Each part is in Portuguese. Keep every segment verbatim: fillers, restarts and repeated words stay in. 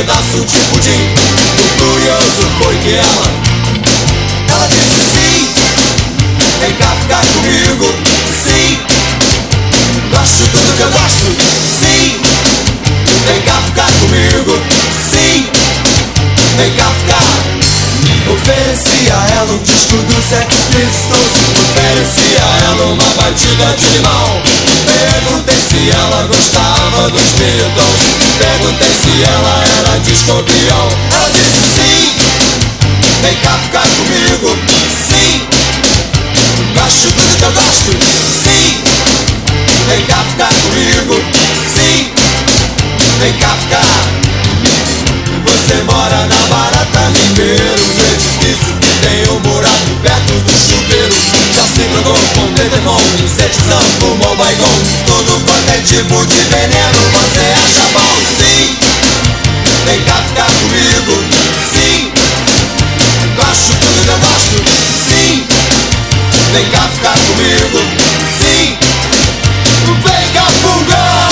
pedaço de pudim. O curioso foi que ela Ela disse sim, vem cá ficar comigo. Sim, gosto tudo que eu gosto. Sim, vem cá ficar comigo. Sim, vem cá ficar. Ofereci a ela um disco do Sex Pistols. Ofereci a ela uma batida de limão. Perguntei se ela gostava dos Beatles. Perguntei se ela era disco-pião. Ela disse sim, vem cá ficar comigo. Sim, gosto tudo que eu gosto. Sim, vem cá ficar comigo. Sim, vem cá ficar. Você mora na Barata Ribeiro, no edifício que tem um buraco perto do chuveiro. Já se drogou com telefone, insetizão, fumou baigon. Tudo quanto é tipo de veneno você acha bom. Sim, vem cá ficar comigo. Sim, gosto tudo que eu gosto. Sim, vem cá ficar comigo. Sim, vem cá fungar.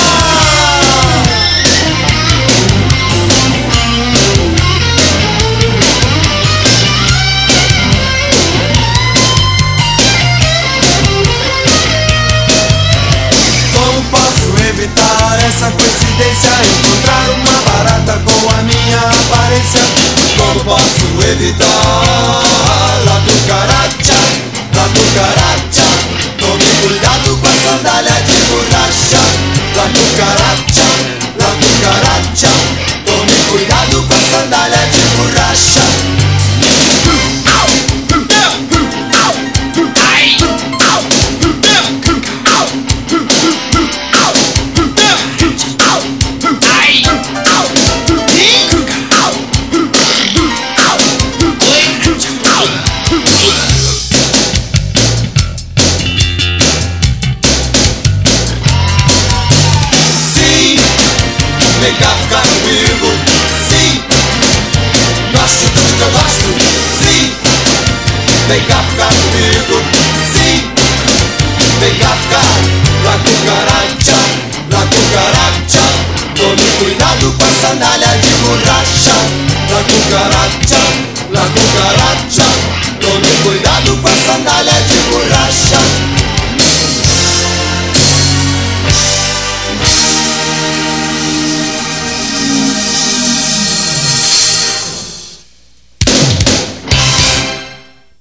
Evitar essa coincidência, encontrar uma barata com a minha aparência. Como posso evitar la cucaracha, la cucaracha? Tome cuidado com a sandália de borracha. La cucaracha, la cucaracha. Tome cuidado com a sandália de borracha. Vem cá ficar comigo. Sim, gosto tudo que eu gosto. Sim, vem cá ficar comigo.